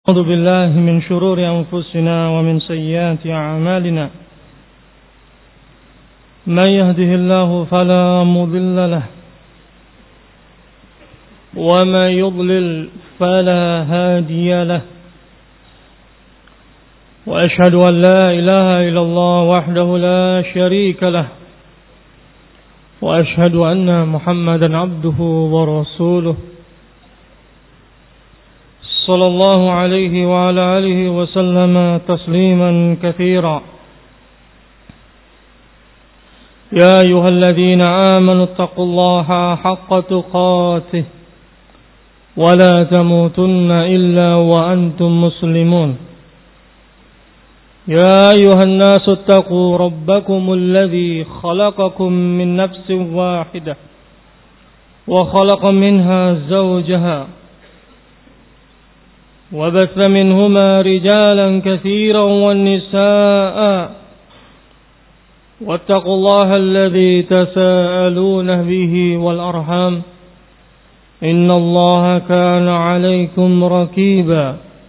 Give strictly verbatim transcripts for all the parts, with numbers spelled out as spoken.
أعوذ بالله من شرور أنفسنا ومن سيئات أعمالنا من يهده الله فلا مضل له ومن يضلل فلا هادي له وأشهد أن لا إله إلا الله وحده لا شريك له وأشهد أن محمدا عبده ورسوله صلى الله عليه وعلى آله وسلم تسليما كثيرا يا أيها الذين آمنوا اتقوا الله حق تقاته ولا تموتن إلا وأنتم مسلمون يا أيها الناس اتقوا ربكم الذي خلقكم من نفس واحدة وخلق منها زوجها وبث منهما رجالا كثيرا والنساء واتقوا الله الذي تساءلون به والأرحام إن الله كان عليكم رقيبا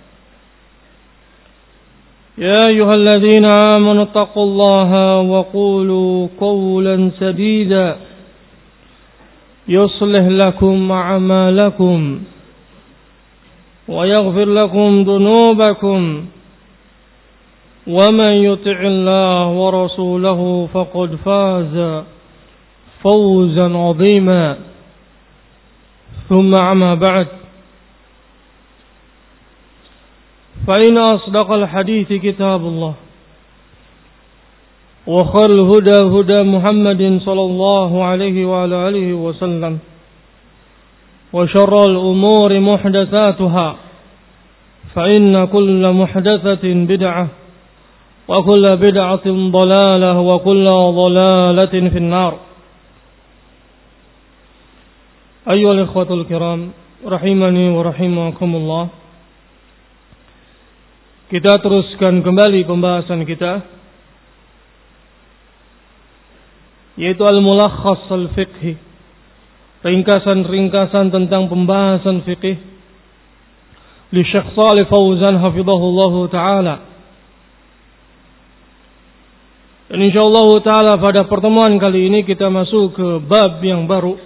يا أيها الذين آمنوا اتقوا الله وقولوا قولا سديدا يصلح لكم أعمالكم ويغفر لكم ذنوبكم ومن يطع الله ورسوله فقد فاز فوزا عظيما ثم أما بعد فإن أصدق الحديث كتاب الله وخير الهدى هدى محمد صلى الله عليه وعلى آله وسلم وشر الأمور محدثاتها فإن كل محدثة بدعة وكل بدعة ضلالة وكل ضلالة في النار. أيها الإخوة الكرام rahimani wa rahimakumullah. Kita teruskan kembali pembahasan kita, yaitu al-mulakhas al-fiqhi, ringkasan-ringkasan tentang pembahasan fikih li Syekh Shalih Fauzan hafizahullahu taala. Dan insyaallah taala pada pertemuan kali ini kita masuk ke bab yang baru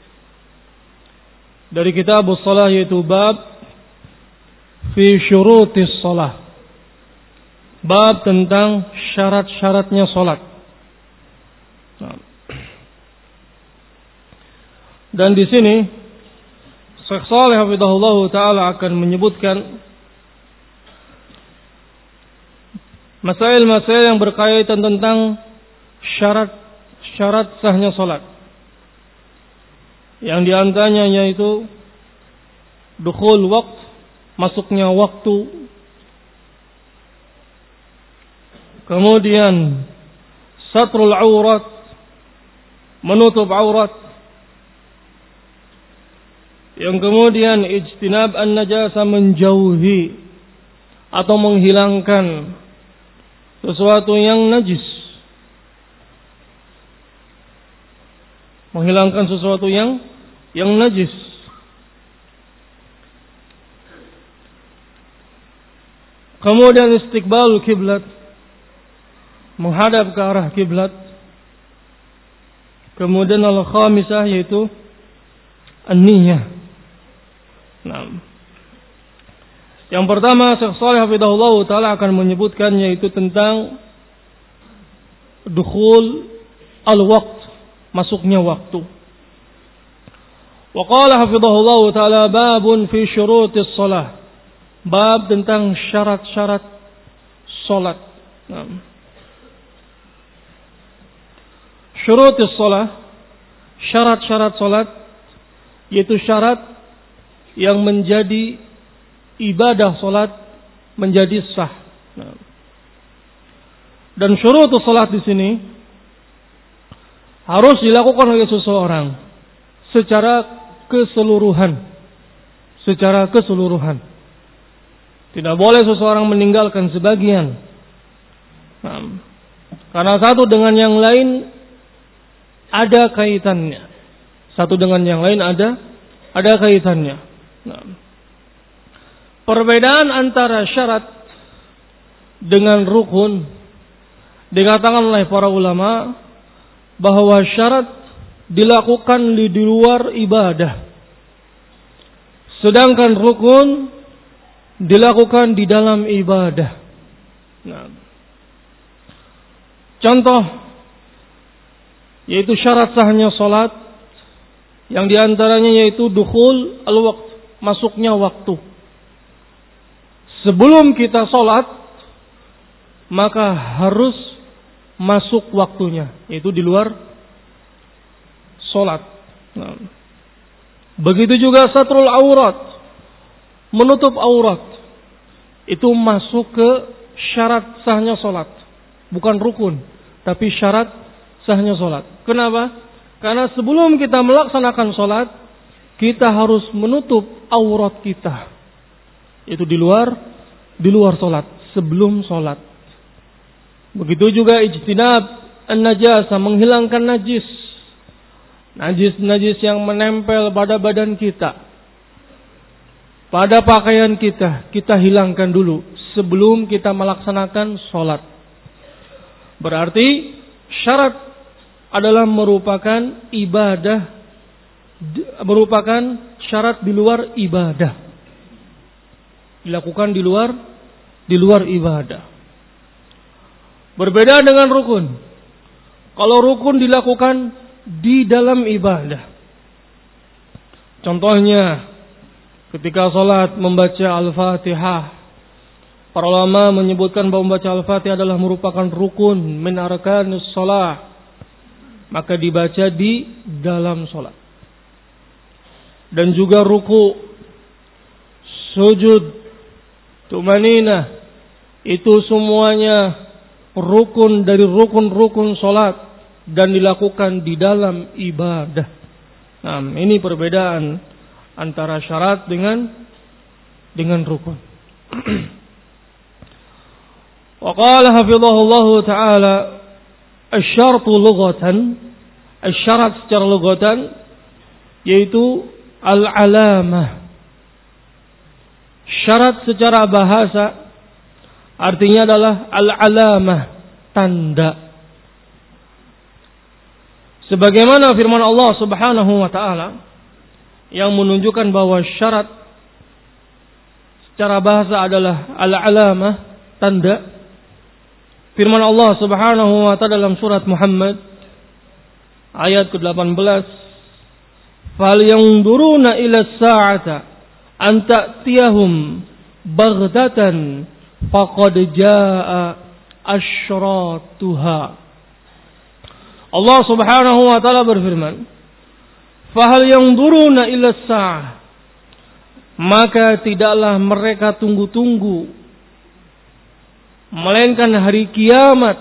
dari kitabus shalah, yaitu bab fi syurutis shalah, bab tentang syarat-syaratnya salat. Nah, dan di sini Syekh Shalih hafizahullah taala akan menyebutkan masail-masail yang berkaitan tentang syarat-syarat sahnya salat. Yang diantaranya yaitu dukhul waqt, masuknya waktu. Kemudian satrul aurat, menutup aurat. Yang kemudian ijtinab an-najasa, menjauhi atau menghilangkan sesuatu yang najis, menghilangkan sesuatu yang yang najis. Kemudian istiqbalul kiblat, menghadap ke arah kiblat. Kemudian al-khamisah yaitu an-niyah. Nah, yang pertama Syekh Shalih hafizahullah taala akan menyebutkan yaitu tentang dukhul al-waqt, masuknya waktu. Wa qala hafizahullah taala babun fi syurutis shalah, bab tentang syarat-syarat salat. Nah, syurutis shalah, syarat-syarat salat, yaitu syarat yang menjadi ibadah salat menjadi sah. Nah, dan syurutus salat di sini harus dilakukan oleh seseorang secara keseluruhan, secara keseluruhan. Tidak boleh seseorang meninggalkan sebagian. Nah, karena satu dengan yang lain ada kaitannya. Satu dengan yang lain ada ada kaitannya. Nah, perbedaan antara syarat dengan rukun dikatakan oleh para ulama bahwa syarat dilakukan di luar ibadah, sedangkan rukun dilakukan di dalam ibadah. Nah, contoh yaitu syarat sahnya salat, yang diantaranya yaitu dukhul al-waqt, masuknya waktu. Sebelum kita salat maka harus masuk waktunya, yaitu di luar salat. Nah, begitu juga satrul aurat, menutup aurat, itu masuk ke syarat sahnya salat, bukan rukun, tapi syarat sahnya salat. Kenapa? Karena sebelum kita melaksanakan salat, kita harus menutup aurat kita, itu di luar di luar salat, sebelum salat. Begitu juga ijtinab an-najasa, menghilangkan najis. Najis-najis yang menempel pada badan kita, pada pakaian kita, kita hilangkan dulu sebelum kita melaksanakan salat. Berarti syarat adalah merupakan ibadah, merupakan syarat di luar ibadah, dilakukan di luar di luar ibadah. Berbeda dengan rukun. Kalau rukun dilakukan di dalam ibadah. Contohnya ketika salat membaca Al-Fatihah, para ulama menyebutkan bahwa membaca Al-Fatihah adalah merupakan rukun min arkanus shalah, maka dibaca di dalam salat. Dan juga ruku, sujud, tumaninah, itu semuanya rukun dari rukun-rukun salat dan dilakukan di dalam ibadah. Nah, ini perbedaan antara syarat dengan dengan rukun. Wa qala hafizahullahu taala asy-syartu lughatan, asy-syarat secara lughatan yaitu al-alamah. Syarat secara bahasa artinya adalah al-alamah, tanda. Sebagaimana firman Allah Subhanahu wa taala yang menunjukkan bahwa syarat secara bahasa adalah al-alamah, tanda. Firman Allah Subhanahu wa taala dalam surat Muhammad ayat ke delapan belas, "Fal yanzuruna ila as-sa'ata an ta'tiyahum baghtatan faqad jaa asyratuha." Allah Subhanahu wa taala berfirman, "Fahal yanzuruna ila as-sa'ah," maka tidaklah mereka tunggu-tunggu melainkan hari kiamat,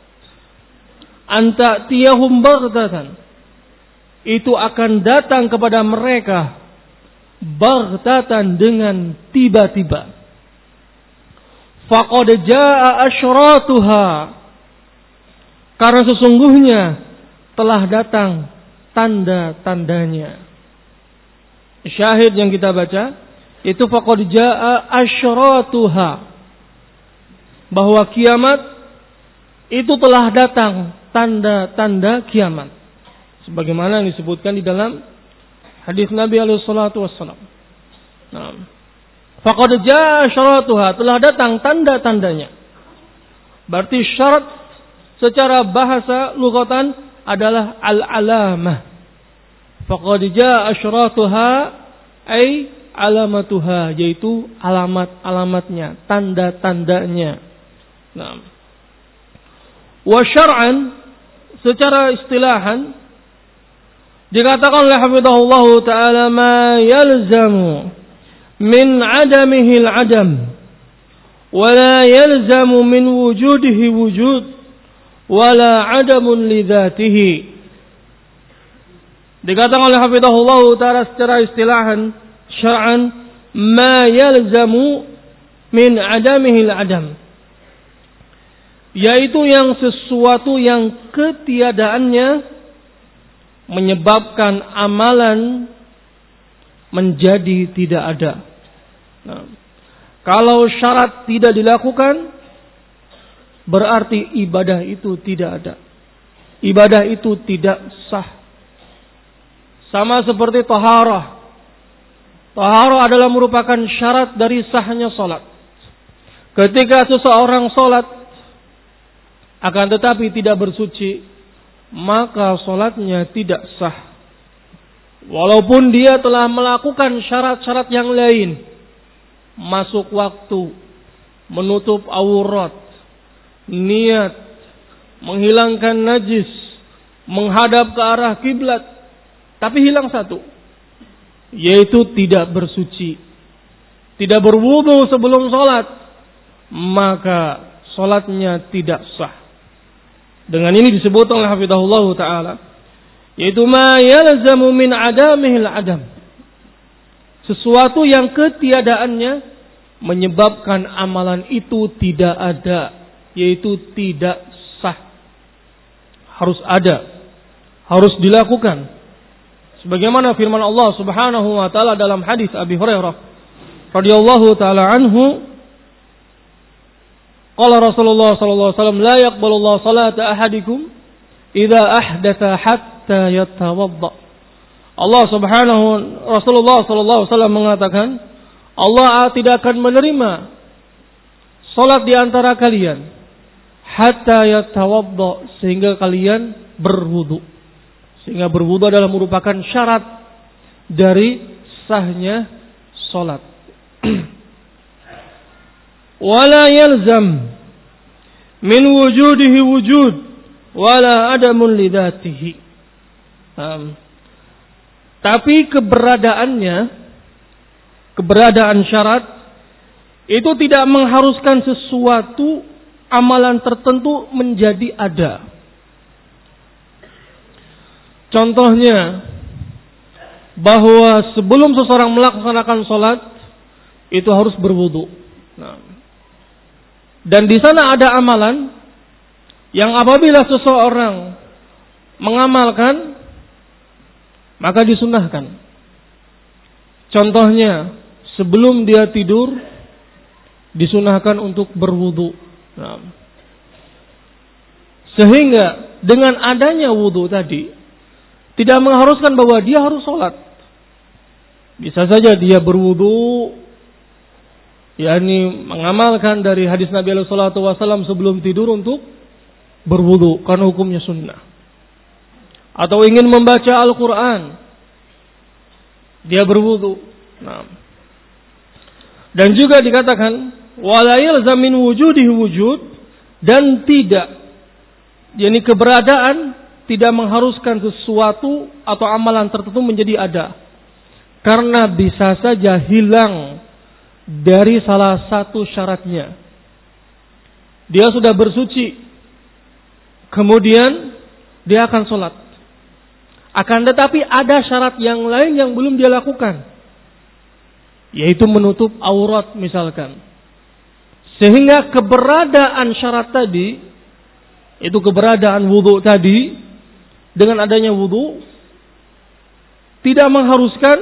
anta tiyahum baghtatan, itu akan datang kepada mereka baghtatan, dengan tiba-tiba. Faqad jaa asyratuha, karena sesungguhnya telah datang tanda-tandanya. Syahid yang kita baca itu faqad jaa asyratuha, bahwa kiamat itu telah datang, tanda-tanda kiamat, sebagaimana yang disebutkan di dalam hadis Nabi alaihi salatu wassalam. Nah, faqad jaa asyratuha, telah datang tanda-tandanya. Berarti syarat secara bahasa lughatan adalah al-alamah. Faqad jaa asyratuha ay alamatuha, yaitu alamat-alamatnya, tanda-tandanya. Nah, wa syar'an, secara istilahan dikatakan oleh hafizahullah taala ma yalzamu min adamihi al-adam wa la yalzamu min wujudihi wujud wa la adamun li dzatihi. Dikatakan oleh hafizahullah taala secara istilahan syar'an ma yalzamu min adamihi al-adam, yaitu yang sesuatu yang ketiadaannya menyebabkan amalan menjadi tidak ada. Nah, Kalau syarat tidak dilakukan, berarti ibadah itu tidak ada. Ibadah itu tidak sah. Sama seperti taharah. Taharah adalah merupakan syarat dari sahnya salat. Ketika seseorang salat akan tetapi tidak bersuci, maka salatnya tidak sah. Walaupun dia telah melakukan syarat-syarat yang lain, masuk waktu, menutup aurat, niat, menghilangkan najis, menghadap ke arah kiblat, tapi hilang satu, yaitu tidak bersuci, tidak berwudu sebelum salat, maka salatnya tidak sah. Dengan ini disebut oleh hafizahullah taala, yaitu ma yalzamu min adamihil adam, sesuatu yang ketiadaannya menyebabkan amalan itu tidak ada, yaitu tidak sah. Harus ada, harus dilakukan. Sebagaimana firman Allah Subhanahu wa taala dalam hadis Abi Hurairah radhiyallahu taala anhu, qala Rasulullah sallallahu alaihi wasallam, la yaqbalu Allah salata ahadikum idza ahdatha hatta yatawadda. Allah Subhanahu Rasulullah sallallahu alaihi wasallam mengatakan, Allah tidak akan menerima salat di antara kalian hatta yatawadda, sehingga kalian berwudu. Sehingga berwudu adalah merupakan syarat dari sahnya salat. Wala yalzam min wujudihi wujud wala adamun lidatihi. Um, tapi keberadaannya, keberadaan syarat itu tidak mengharuskan sesuatu amalan tertentu menjadi ada. Contohnya, bahwa sebelum seseorang melaksanakan sholat itu harus berwudu. Nah, dan di sana ada amalan yang apabila seseorang mengamalkan maka disunnahkan. Contohnya, sebelum dia tidur disunnahkan untuk berwudu. Nah, sehingga dengan adanya wudu tadi tidak mengharuskan bahwa dia harus sholat. Bisa saja dia berwudu, yakni mengamalkan dari hadis Nabi sallallahu alaihi wasallam sebelum tidur untuk berwudu karena hukumnya sunnah. Atau ingin membaca Al-Quran, dia berwudu. Nah, dan juga dikatakan wala yalzam min wujudihi wujud, dan tidak, yakni keberadaan tidak mengharuskan sesuatu atau amalan tertentu menjadi ada, karena bisa saja hilang dari salah satu syaratnya. Dia sudah bersuci, kemudian dia akan sholat, akan tetapi ada syarat yang lain yang belum dia lakukan, yaitu menutup aurat misalkan. Sehingga keberadaan syarat tadi, itu keberadaan wudu tadi, dengan adanya wudu tidak mengharuskan,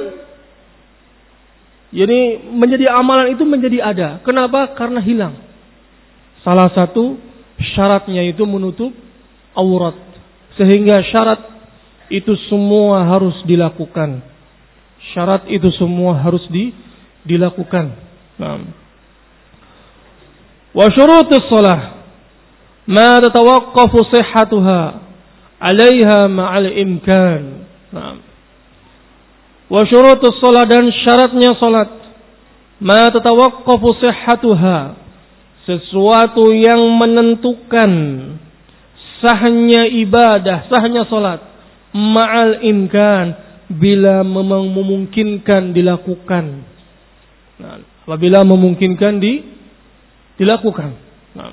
jadi menjadi amalan itu menjadi ada. Kenapa? Karena hilang salah satu syaratnya, itu menutup aurat. Sehingga syarat itu semua harus dilakukan. Syarat itu semua harus di, dilakukan. Nah. Wa syurutus shalah ma tatawaqqafu sihhatuha alaiha ma'al imkan. Nah. Wa syurutus shalah, dan syaratnya salat, ma tatawaqqafu sihhatuha, sesuatu yang menentukan sahnya ibadah, sahnya salat, ma'al imkan, bila memang memungkinkan dilakukan. Nah, apabila memungkinkan di dilakukan. Nah.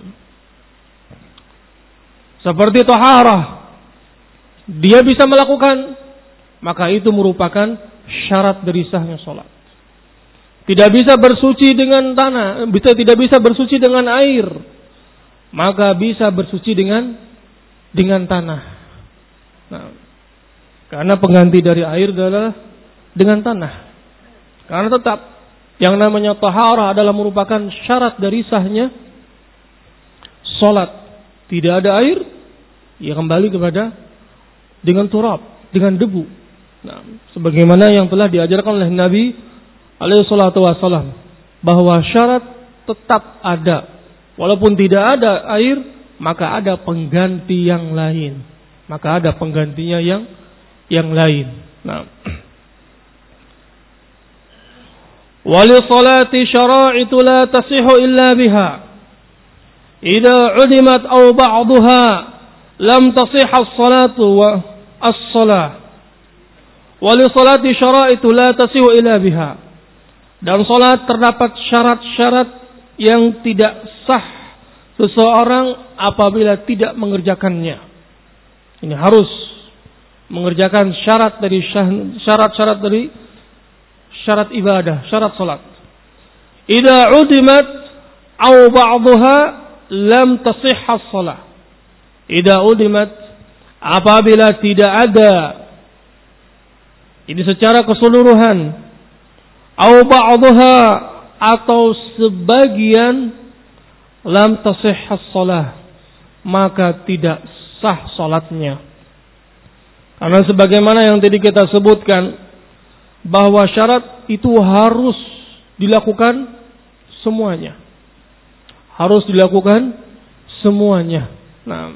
Seperti taharah, dia bisa melakukan, maka itu merupakan syarat dari sahnya salat. Tidak bisa bersuci dengan tanah, bisa tidak bisa bersuci dengan air, maka bisa bersuci dengan dengan tanah. Nah, karena pengganti dari air adalah dengan tanah. Karena tetap Yang namanya taharah adalah merupakan syarat dari sahnya salat. Tidak ada air, ya kembali kepada dengan turab, dengan debu. Nah, sebagaimana yang telah diajarkan oleh Nabi alaihi salatu wasallam, bahwa syarat tetap ada. Walaupun tidak ada air, maka ada pengganti yang lain. Maka ada penggantinya yang yang lain. Nah, wali salati syara'itu la tasihu illa biha. Idza udimat aw ba'daha lam tasih as-salatu wa as-salah. Wali salati syara'itu la tasihu illa biha. Dan salat terdapat syarat-syarat yang tidak sah seseorang apabila tidak mengerjakannya. Ini harus mengerjakan syarat dari syarat-syarat dari syarat ibadah, syarat salat. Idza udimat aw ba'daha lam tasih as-salah. Idza udimat, apabila tidak ada, ini secara keseluruhan, aw ba'daha, atau sebagian, lam tasih as-salah, maka tidak sah salatnya. Karena sebagaimana yang tadi kita sebutkan, bahwa syarat itu harus dilakukan semuanya. Harus dilakukan semuanya. Nah,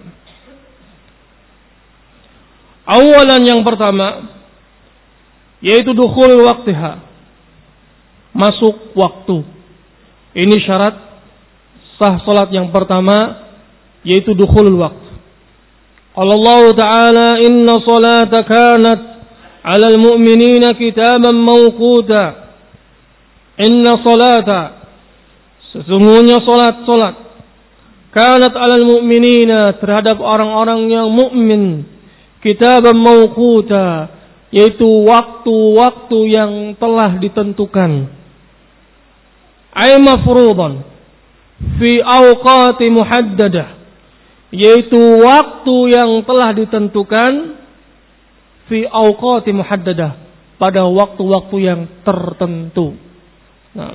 awalan yang pertama, yaitu dukhul waktiha, masuk waktu. Ini syarat sah salat yang pertama, yaitu dukhulul waqt. Allah Ta'ala, inna salata kanat 'alal mu'minina kitaban mawquta. Inna salata, sesungguhnya salat salat kanat 'alal mu'minina, terhadap orang-orang yang mukmin, kitaban mawquta, yaitu waktu-waktu yang telah ditentukan. Ay mafruḍan fi awqati muhaddadah, yaitu waktu yang telah ditentukan, fi awqati muhaddadah, pada waktu-waktu yang tertentu. Nah,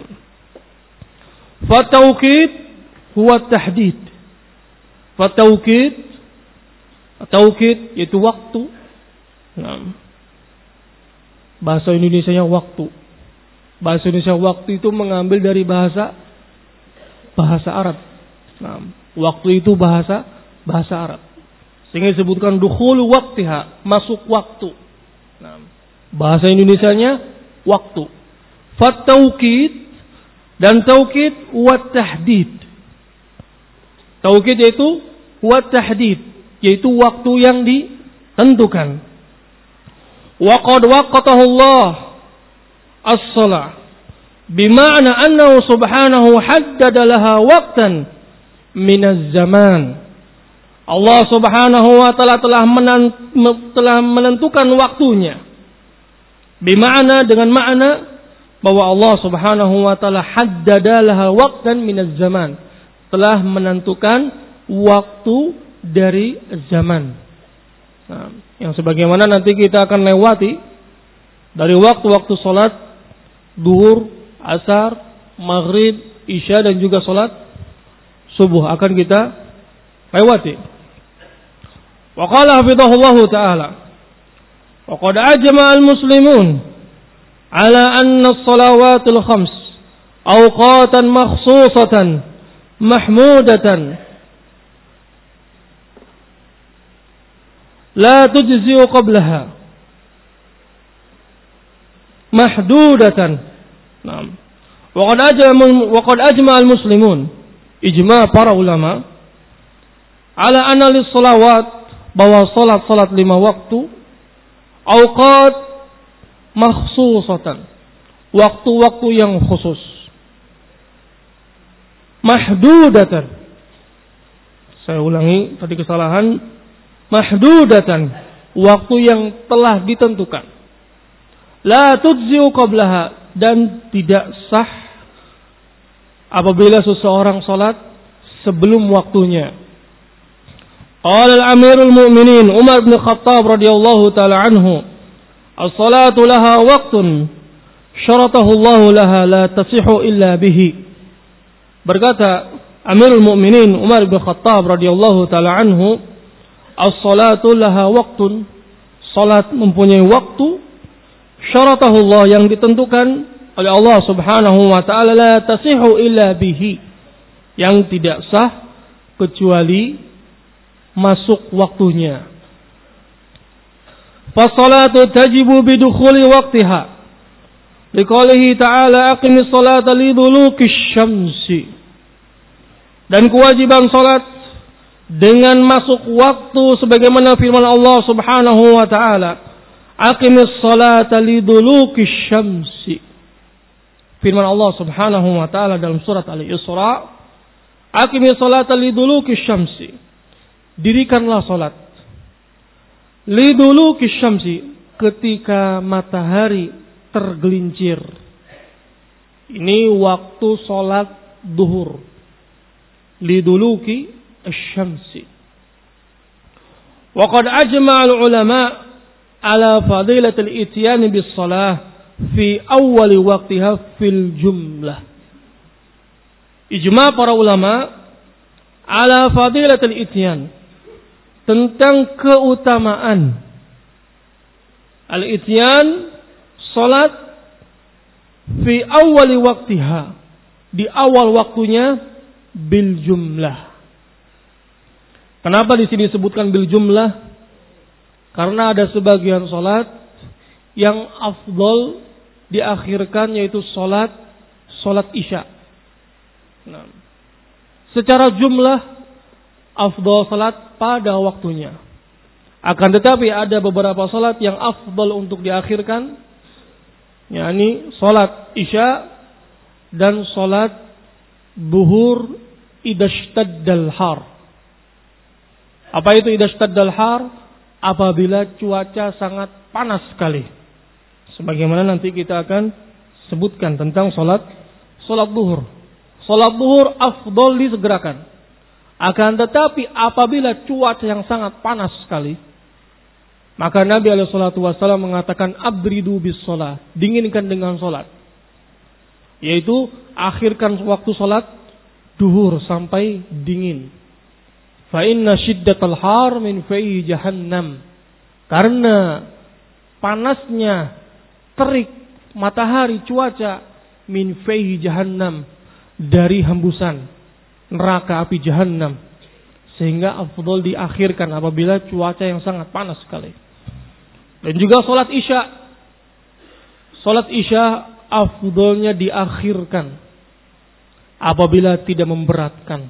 fatawqit huwa tahdid. Fatawqit, tawqit yaitu waktu. Nah, bahasa Indonesianya waktu. Bahasa Indonesia waktu itu mengambil dari bahasa bahasa Arab. Nah, waktu itu bahasa bahasa Arab. Sehingga disebutkan dukhul waqtiha, masuk waktu. Nah, bahasa Indonesianya waktu. Fatauqid, dan tauqid wa tahdid. Tauqid yaitu wa tahdid, yaitu waktu yang ditentukan. Wa qad waqatahu Allah as-salah, bima'na annahu subhanahu haddada laha waqtan minaz zaman. Allah Subhanahu wa taala telah telah menentukan waktunya. Bima'na, dengan makna bahwa Allah Subhanahu wa taala haddada laha waqtan minaz zaman, telah menentukan waktu dari zaman. Nah, yang sebagaimana nanti kita akan lewati dari waktu-waktu salat duhur, asar, maghrib, isya, dan juga salat subuh akan kita lewati. Wa qala hafidhahullahu ta'ala, wa qad ajma'a al-muslimun ala anna as-salawatul khams awqatan makhsusatan mahmudatan la tujzi'u qablaha mahdudatan. Naam. Wa qad ajma'a wa qad ajma'a al-muslimun, ijma' para ulama, ala anna lis-salawat, bahwa salat-salat lima waktu, awqat makhsusatan, waktu-waktu yang khusus, mahdudatan. Saya ulangi tadi kesalahan, mahdudatan, waktu yang telah ditentukan. La tujzi'u qablaha, dan tidak sah apabila seseorang salat sebelum waktunya. Qala al-Amirul Mu'minin Umar bin Khattab radhiyallahu taala anhu, as-salatu laha waqtun syaratahu Allah laha la tasihu illa bihi. Berkata Amirul Mukminin Umar bin Khattab radhiyallahu taala anhu, as-salatu laha waqtun, salat mempunyai waktu, syaratahu Allah yang ditentukan oleh Allah Subhanahu wa taala, la tasihu illa bihi, yang tidak sah kecuali masuk waktunya. Fasalatu tajibu bidukhuli waqtiha. Liqaulihi ta'ala aqimis salata lidulukish syamsi. Dan kewajiban salat dengan masuk waktu sebagaimana firman Allah Subhanahu wa taala, aqimis salata lidulukish syamsi. Firman Allah Subhanahu wa taala dalam surat Al-Isra, aqimis salata lidulukish syamsi. Dirikanlah salat lidulukish syamsi, ketika matahari tergelincir. Ini waktu salat duhur. Liduluki asy-syamsi. Wa qad ajma'a al-ulama ala fadilat al-ityan bis-shalah fi awwal waqtiha fil jumlah. Ijma' para ulama ala fadilat al-ityan, tentang keutamaan al-ityan, salat fi awwali waqtiha, di awal waktunya, bil jumlah. Kenapa di sini disebutkan bil jumlah? Karena ada sebagian salat yang afdal diakhirkan, yaitu salat salat Isya. Nah, secara jumlah afdal salat pada waktunya. Akan tetapi ada beberapa salat yang afdal untuk diakhirkan, yakni salat Isya dan salat duhur idashtaddal har. Apa itu idashtaddal har? Apabila cuaca sangat panas sekali. Sebagaimana nanti kita akan sebutkan tentang salat salat duhur. Salat duhur afdal disegerakan. Akan tetapi apabila cuaca yang sangat panas sekali, maka Nabi alaihi salatu wasallam mengatakan abridu bis shalah, dinginkan dengan salat. Yaitu akhirkan waktu salat duhur sampai dingin. Fa inna shiddatal har min fayhi jahannam. Karena panasnya terik matahari, cuaca, min fayhi jahannam, dari hembusan neraka api jahannam, sehingga afdal diakhirkan apabila cuaca yang sangat panas sekali. Dan juga salat Isya, salat Isya afdalnya diakhirkan apabila tidak memberatkan.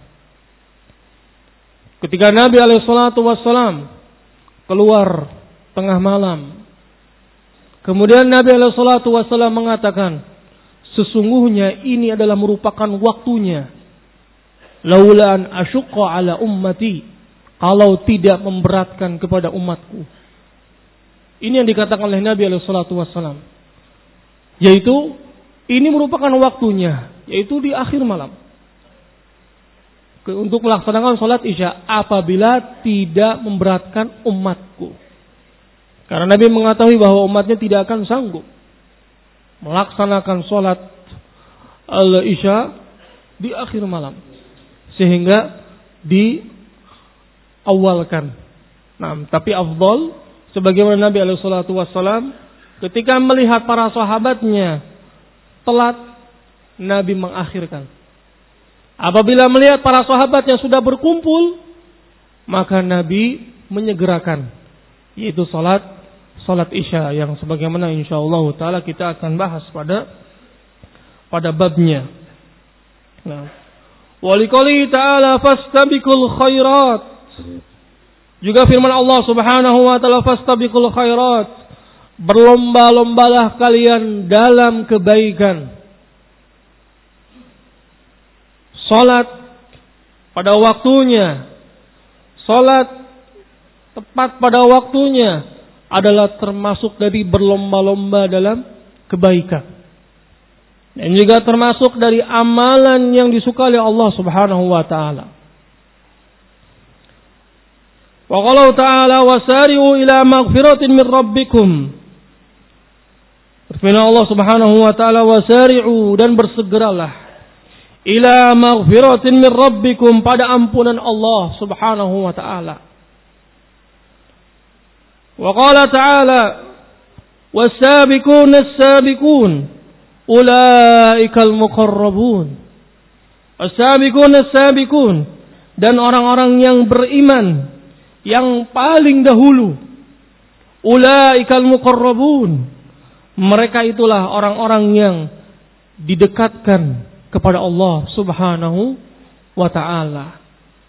Ketika Nabi alaihi salatu wassalam keluar tengah malam, kemudian Nabi alaihi salatu wassalam mengatakan, sesungguhnya ini adalah merupakan waktunya. Laula an asyqa ala ummati, kalau tidak memberatkan kepada umatku. Ini yang dikatakan oleh Nabi alaihi salatu wassalam. Yaitu ini merupakan waktunya, yaitu di akhir malam. Untuk melaksanakan salat Isya apabila tidak memberatkan umatku. Karena Nabi mengetahui bahwa umatnya tidak akan sanggup melaksanakan salat al-Isya di akhir malam, sehingga diawalkan. Nah, tapi afdal, sebagaimana Nabi alaihi salatu wassalam ketika melihat para sahabatnya telat, Nabi mengakhirkan. Apabila melihat para sahabatnya sudah berkumpul, maka Nabi menyegerakan, yaitu salat salat Isya, yang sebagaimana insyaallah taala kita akan bahas pada pada babnya. Nah, waliqali ta'ala fastabiqul khairat. Juga firman Allah Subhanahu wa taala, fastabiqul khairat, berlomba-lombalah kalian dalam kebaikan. Salat pada waktunya, salat tepat pada waktunya adalah termasuk dari berlomba-lomba dalam kebaikan. Dan juga termasuk dari amalan yang disukai oleh Allah Subhanahu wa taala. Wa qala ta'ala wasari'u ila maghfiratin min rabbikum. Firman Allah Subhanahu wa taala, wasari'u, dan bersegeralah ila maghfiratin min rabbikum, pada ampunan Allah Subhanahu wa taala. Wa qala ta'ala, was-sabiquna as-sabiqun ulaikal muqarrabun. As-sabiquna as-sabiqun, dan orang-orang yang beriman yang paling dahulu. Ulaikal muqarrabun, mereka itulah orang-orang yang didekatkan kepada Allah Subhanahu wa ta'ala.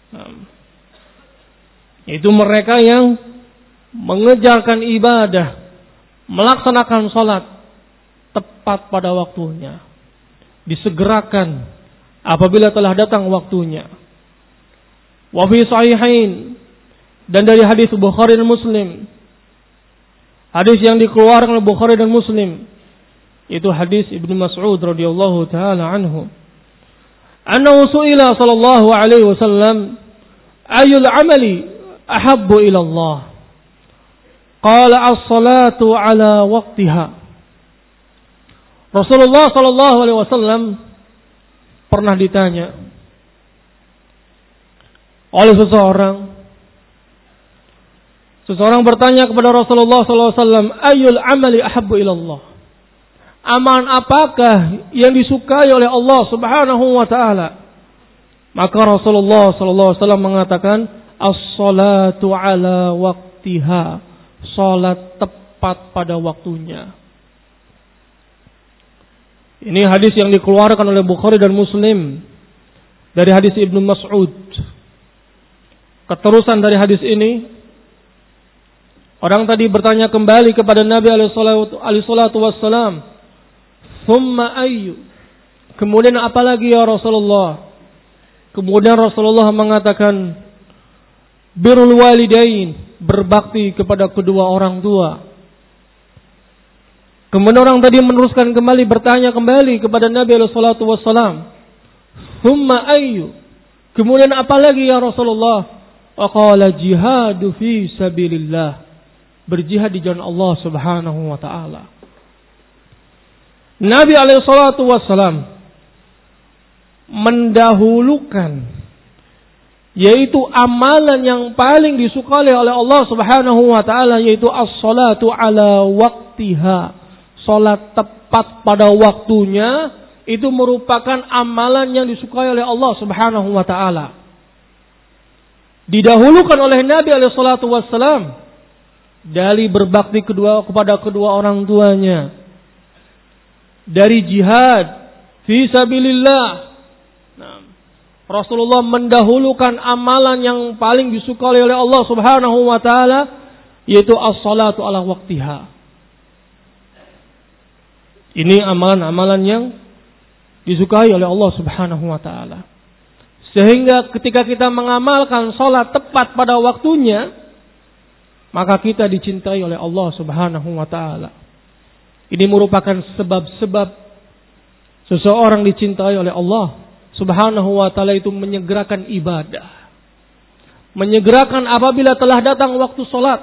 Itu mereka yang mengejarkan ibadah, melaksanakan salat tepat pada waktunya, disegerakan apabila telah datang waktunya. Wa fi sahihain, dan dari hadis Bukhari dan Muslim, hadis yang dikeluarkan oleh Bukhari dan Muslim, itu hadis Ibnu Mas'ud radhiyallahu taala anhu. Annahu su'ila sallallahu alaihi wasallam, ayyul amali ahabbu ila Allah? Qala as-salatu ala waqtiha. Rasulullah sallallahu alaihi wasallam pernah ditanya oleh seseorang. Seseorang bertanya kepada Rasulullah sallallahu alaihi wasallam, ayyul amali ahabbu ila Allah? Amalan apakah yang disukai oleh Allah Subhanahu wa taala? Maka Rasulullah sallallahu alaihi wasallam mengatakan, as-salatu ala waqtiha, salat tepat pada waktunya. Ini hadis yang dikeluarkan oleh Bukhari dan Muslim dari hadis Ibnu Mas'ud. Keterusan dari hadis ini, orang tadi bertanya kembali kepada Nabi alaihi salatu wassalam, "Tsumma ayyu?" Kemudian apa lagi ya Rasulullah? Kemudian Rasulullah mengatakan, birrul walidain, berbakti kepada kedua orang tua. Kemudian orang tadi meneruskan kembali, bertanya kembali kepada Nabi alaihi salatu wassalam, "Tsumma ayyu?" Kemudian apa lagi ya Rasulullah? Qala jihadu fi sabilillah, berjihad di jalan Allah Subhanahu wa taala. Nabi alaihi salatu wassalam mendahulukan, yaitu amalan yang paling disukai oleh Allah Subhanahu wa taala, yaitu as-salatu ala waqtiha. Salat tepat pada waktunya itu merupakan amalan yang disukai oleh Allah Subhanahu wa taala. Didahulukan oleh Nabi alaihi salatu wassalam dari berbakti kedua kepada kedua orang tuanya, dari jihad fi sabilillah. Nah, Rasulullah mendahulukan amalan yang paling disukai oleh Allah Subhanahu wa taala, yaitu as-salatu ala waqtiha. Ini amalan-amalan yang disukai oleh Allah Subhanahu wa taala. Sehingga ketika kita mengamalkan salat tepat pada waktunya, maka kita dicintai oleh Allah Subhanahu wa taala. Ini merupakan sebab-sebab seseorang dicintai oleh Allah Subhanahu wa taala, itu menyegerakan ibadah. Menyegerakan apabila telah datang waktu salat.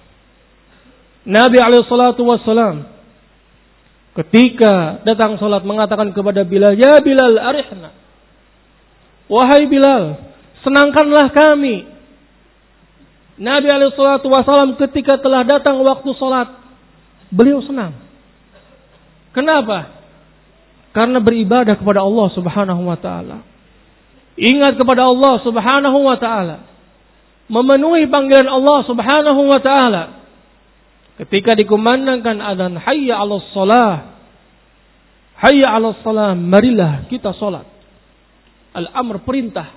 Nabi alaihi salatu wassalam ketika datang salat mengatakan kepada Bilal, "Ya Bilal, arihna." Wahai Bilal, senangkanlah kami. Nabi alaihi salatu wassalam ketika telah datang waktu salat, beliau senang. Kenapa? Karena beribadah kepada Allah Subhanahu wa taala. Ingat kepada Allah Subhanahu wa taala. Memenuhi panggilan Allah Subhanahu wa taala. Ketika dikumandangkan adzan hayya 'alas shalah, hayya 'alas shalah, marilah kita salat. Al-amr, perintah.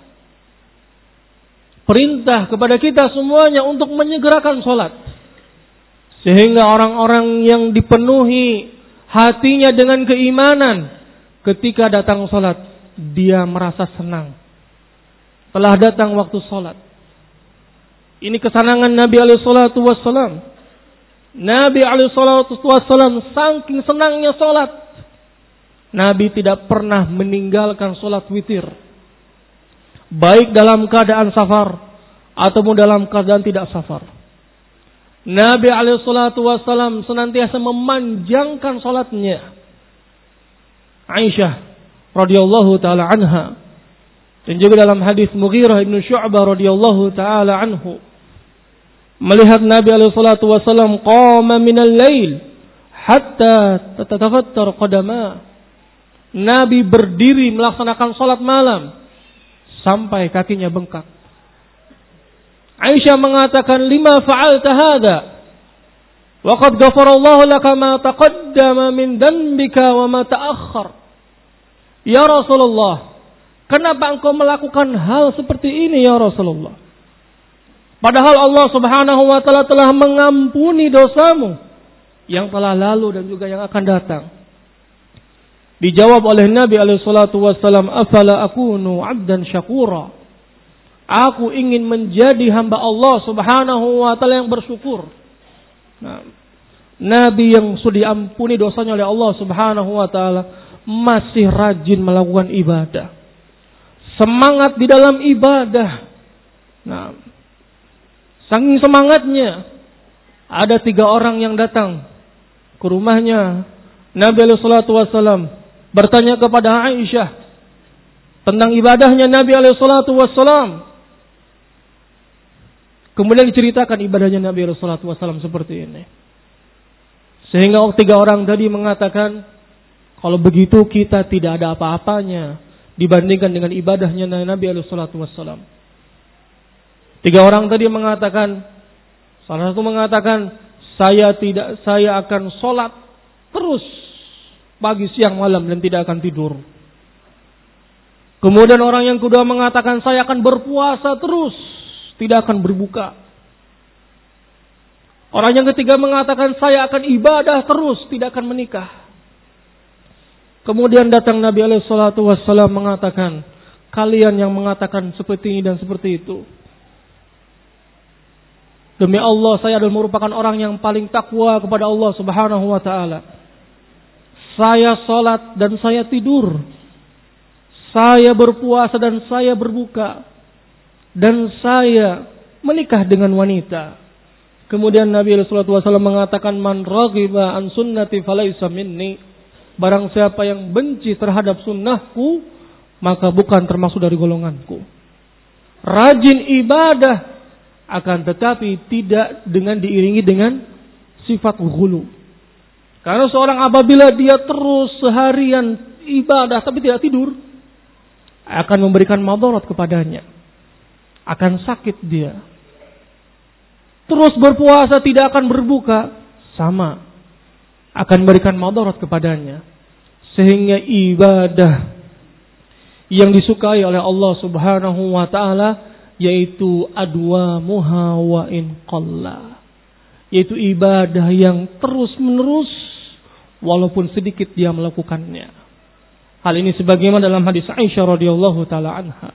Perintah kepada kita semuanya untuk menyegerakan salat. Sehingga orang-orang yang dipenuhi hatinya dengan keimanan, ketika datang salat, dia merasa senang. Telah datang waktu salat. Ini kesenangan Nabi alaihi salatu wassalam. Nabi alaihi salatu wassalam saking senangnya salat, Nabi tidak pernah meninggalkan salat witir. Baik dalam keadaan safar ataupun dalam keadaan tidak safar. Nabi alaihi salatu wasallam senantiasa memanjangkan salatnya. Aisyah radhiyallahu taala anha, dan juga dalam hadis Mughirah bin Syu'bah radhiyallahu taala anhu, melihat Nabi alaihi salatu wasallam qama minal lail hatta tatatafattar qadama. Nabi berdiri melaksanakan salat malam sampai kakinya bengkak. Aisyah mengatakan, lima fa'alta hadha wa qad ghafarallahu laka ma taqaddama min dhanbika wa ma ta'akhkhar. Ya Rasulullah, kenapa engkau melakukan hal seperti ini ya Rasulullah? Padahal Allah Subhanahu wa taala telah mengampuni dosamu yang telah lalu dan juga yang akan datang. Dijawab oleh Nabi alaihi salatu wasallam, afala akunu 'abdan syakura. Aku ingin menjadi hamba Allah Subhanahu wa taala yang bersyukur. Nah, Nabi yang sudah diampuni dosanya oleh Allah Subhanahu wa taala masih rajin melakukan ibadah. Semangat di dalam ibadah. Nah, saking semangatnya, ada tiga orang yang datang ke rumahnya Nabi alaihi salatu wasallam bertanya kepada Aisyah tentang ibadahnya Nabi alaihi salatu wasallam. Kemudian diceritakan ibadahnya Nabi alaihi salatu wasallam seperti ini. Sehingga tiga orang tadi mengatakan, kalau begitu kita tidak ada apa-apanya dibandingkan dengan ibadahnya Nabi alaihi salatu wasallam. Tiga orang tadi mengatakan, salah satu mengatakan, saya tidak saya akan sholat terus pagi siang malam dan tidak akan tidur. Kemudian orang yang kedua mengatakan, saya akan berpuasa terus, tidak akan berbuka. Orang yang ketiga mengatakan, saya akan ibadah terus, tidak akan menikah. Kemudian datang Nabi alaihi salatu wassalam mengatakan, kalian yang mengatakan seperti ini dan seperti itu, demi Allah, saya adalah merupakan orang yang paling takwa kepada Allah Subhanahu wa taala. Saya salat dan saya tidur. Saya berpuasa dan saya berbuka. Dan saya menikah dengan wanita. Kemudian Nabi sallallahu alaihi wasallam mengatakan, man raghiba an sunnati falaysa minni. Barang siapa yang benci terhadap sunnahku, maka bukan termasuk dari golonganku. Rajin ibadah, akan tetapi tidak dengan diiringi dengan sifat ghulu. Karena seorang apabila dia terus seharian ibadah tapi tidak tidur, akan memberikan madarat kepadanya. Akan sakit dia. Terus berpuasa tidak akan berbuka, sama. Akan memberikan madarat kepadanya. Sehingga ibadah yang disukai oleh Allah Subhanahu wa taala yaitu adwamuha wa in qalla, yaitu ibadah yang terus menerus walaupun sedikit dia melakukannya. Hal ini sebagaimana dalam hadis Aisyah radhiyallahu taala anha,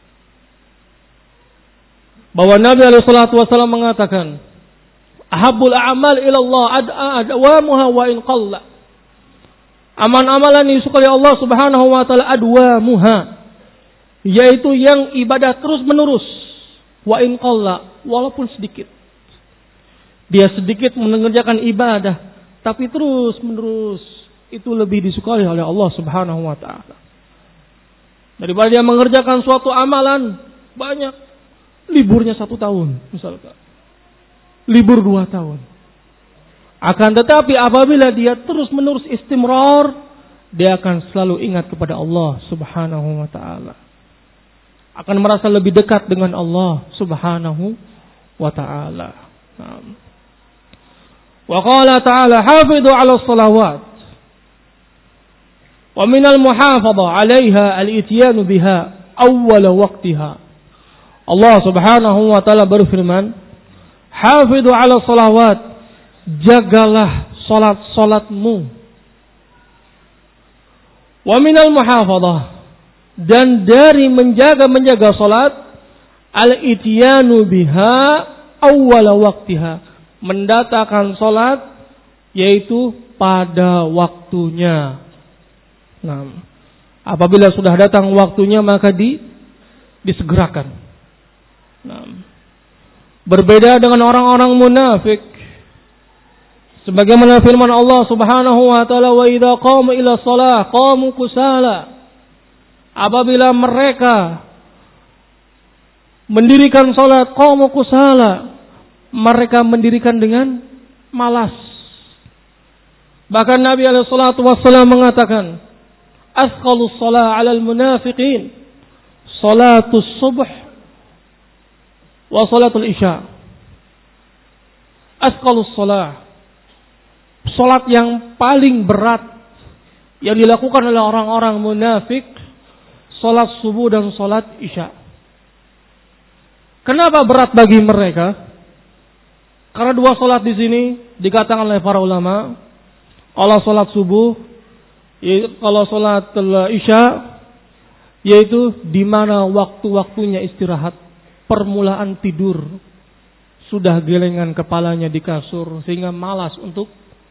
bahwa Nabi alaihi salatu wasallam mengatakan, ahabbul a'mal ila Allah adwamuha wa in qalla. Amal-amalan yang disukai Allah Subhanahu wa taala adwamuha, yaitu yang ibadah terus menerus, wa in qalla, walaupun sedikit. Dia sedikit mengerjakan ibadah tapi terus menerus, itu lebih disukai oleh Allah Subhanahu wa taala daripada dia mengerjakan suatu amalan banyak, liburnya satu tahun misalkan, libur dua tahun. Akan tetapi apabila dia terus menerus istimrar, dia akan selalu ingat kepada Allah Subhanahu wa taala, akan merasa lebih dekat dengan Allah Subhanahu wa ta'ala. Wa qala ta'ala, hafidhu 'ala shalawat wa minal muhafadha 'alayha al-ityanu biha awwal waqtiha. Allah Subhanahu wa ta'ala berfirman, hafidhu 'ala shalawat, jagalah salat-salatmu. Wa minal muhafadha, dan dari menjaga-menjaga salat, al-ityanu biha awwala waqtiha, mendatangkan salat yaitu pada waktunya. Nah, apabila sudah datang waktunya maka di disegerakan. Nah, berbeda dengan orang-orang munafik Sebagaimana firman Allah Subhanahu wa taala, "Wa idza qamu ila shalah qamu kusala." Apabila mereka mendirikan salat, qamu kusala, mereka mendirikan dengan malas. Bahkan Nabi alaihi salatu wassalam mengatakan, "Asqalus shalah 'alal munafiqin salatus subh wa salatul isya." Asqalus shalah, salat yang paling berat yang dilakukan oleh orang-orang munafik, salat subuh dan salat isya. Kenapa berat bagi mereka? Karena dua salat di sini dikatakan oleh para ulama, kalau salat subuh, kalau salat isya, yaitu di mana waktu-waktunya istirahat, permulaan tidur, sudah gelengan kepalanya di kasur sehingga malas untuk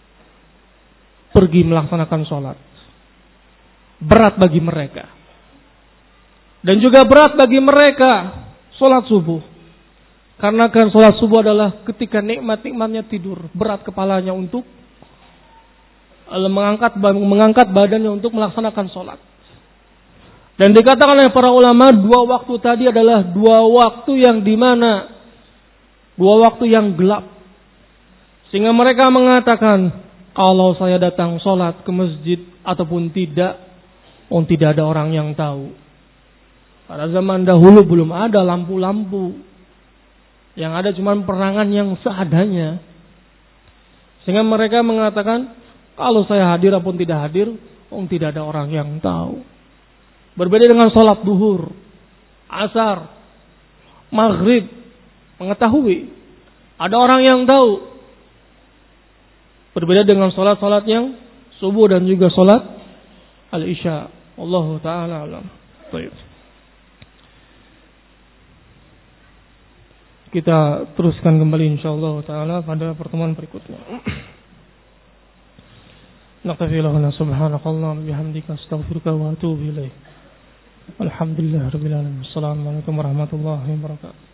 pergi melaksanakan sholat. Berat bagi mereka. Dan juga berat bagi mereka sholat subuh. Karena kan sholat subuh adalah ketika nikmat-nikmatnya tidur. Berat kepalanya untuk mengangkat mengangkat badannya untuk melaksanakan sholat. Dan dikatakan oleh para ulama, dua waktu tadi adalah dua waktu yang dimana dua waktu yang gelap. Sehingga mereka mengatakan, kalau saya datang sholat ke masjid ataupun tidak, oh tidak ada orang yang tahu. Pada zaman dahulu belum ada lampu-lampu. Yang ada cuma penerangan yang seadanya. Sehingga mereka mengatakan, kalau saya hadir ataupun tidak hadir, oh tidak ada orang yang tahu. Berbeda dengan sholat duhur, asar, maghrib, mengetahui. Ada orang yang tahu. Berbeda dengan sholat-sholat yang subuh dan juga sholat al-isya. Wallahu ta'ala alam. Baik. Kita teruskan kembali insyaallah ta'ala pada pertemuan berikutnya. Naktafi lahuna subhanakallah bihamdika astaghfiruka wa atubu ilaih. Alhamdulillah rabbil alamin. Assalamualaikum warahmatullahi wabarakatuh.